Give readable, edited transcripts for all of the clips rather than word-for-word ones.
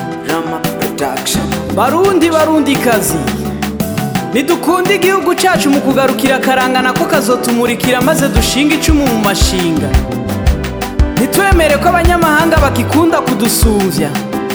Rama Production. Barundi kazi nidukunda igihugu cyacu mu kugarukira karangana ko kazotumurikira maze dushinga icumu mu mashinga. Nitwemere ko abanyamahanga bakikunda kudusuvya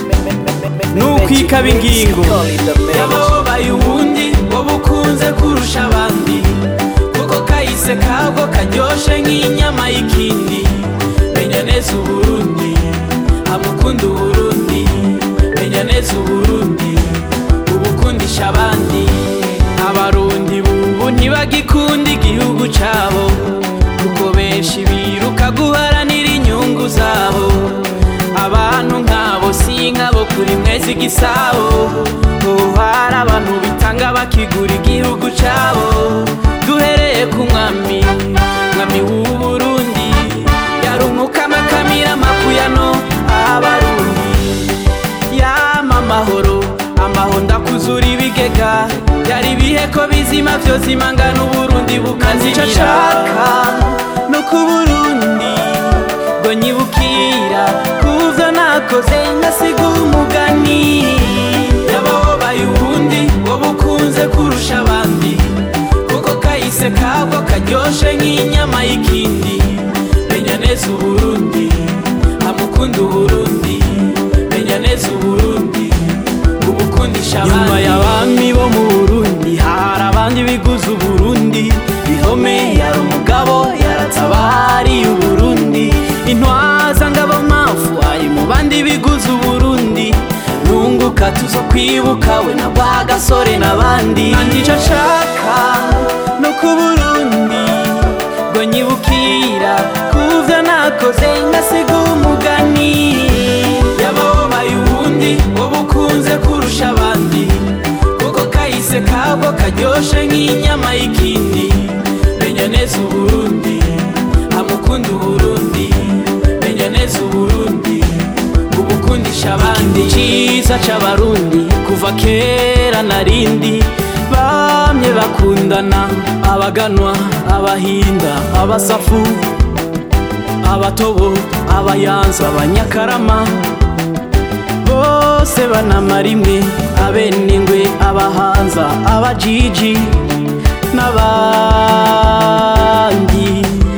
nukwikaba ingingo yababaye ubundi ngo bukunze kurusha abandi, kuko kahise kabwo karyoshe nk'inyama y'ikindi. Menya neza Uburundi, amukunda Uburundi, menya neza Uburundi, ubukundisha abandi. Abarundi bubu ntibagikunda igihugu cabo, kuko benshi biruka guharanira inyungu zabo. Abantu nkabo si nkabo kuri mwezi gisabo, hari abantu bitanga bakigura igihugu cabo. Duhereye ku mwami w'Uburundi, yarumuka amakamira amakuyano. Abarundi yama amahoro ndakuzura ibigega, yari ibihe ko bizima vyozimangana Uburundi bukazimira. No ku Burundi ngo nyibukira kuvyo nakoze ngasiga umugani. Yababaye ubundi ngo bukunze kurusha abandi, kuko kahise kabwo karyoshe nk'inyama y'ikindi. Menya neza Uburundi, amukunda Uburundi, menya neza Uburundi, ubukundisha abandi. Nyuma y'abami bo mu Burundi hari abandi biguze Uburundi. Bihome yari umugabo yaratabariye Uburundi. Intwaza ngabo mafu ari mu bandi biguze Uburundi. Nunguka tuzo kwibuka we na Rwagasore n'abandi. Nandico nshaka no ku Burundi ngo nyibukira kuvyo nakoze ngasiga umugani. Yababaye ubundi ngo bukunze kurusha abandi, kuko kahise kabwo karyoshe nk'inyama y'ikindi. Menya neza Uburundi, amukunda Uburundi, menya neza Uburundi, ubukundisha abandi. Ciza c'Abarundi kuva kera narindi, bamye bakundana. Abaganwa, abahinda, abasafu, abatobo, abayanza, abanyakarama, bose banamara imwe. Abenengwe, abahanza, abajiji n'abandi.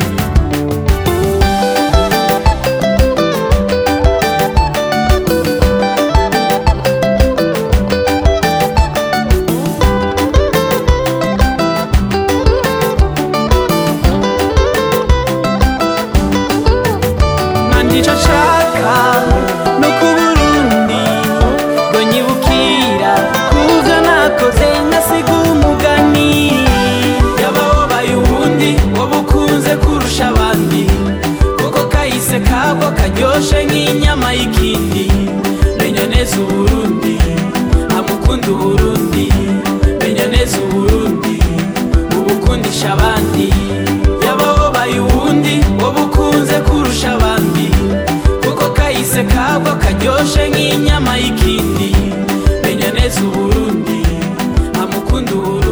Nandico nshaka no ku Burundi ngo nyibukira kuvyo nakoze ngasiga umugani. Yababaye ubundi ngo bukunze kurusha abandi, kuko kahise kabwo karyoshe nk'inyama y'ikindi. Menya neza Uburundi, amukunda Uburundi, menya neza Uburundi, ubukundisha abandi. Yababaye ubundi ngo bukunze kurusha abandi, kuko kahise kabwo karyoshe nk'inyama y'ikindi. Menya neza Uburundi, amukunda Uburundi.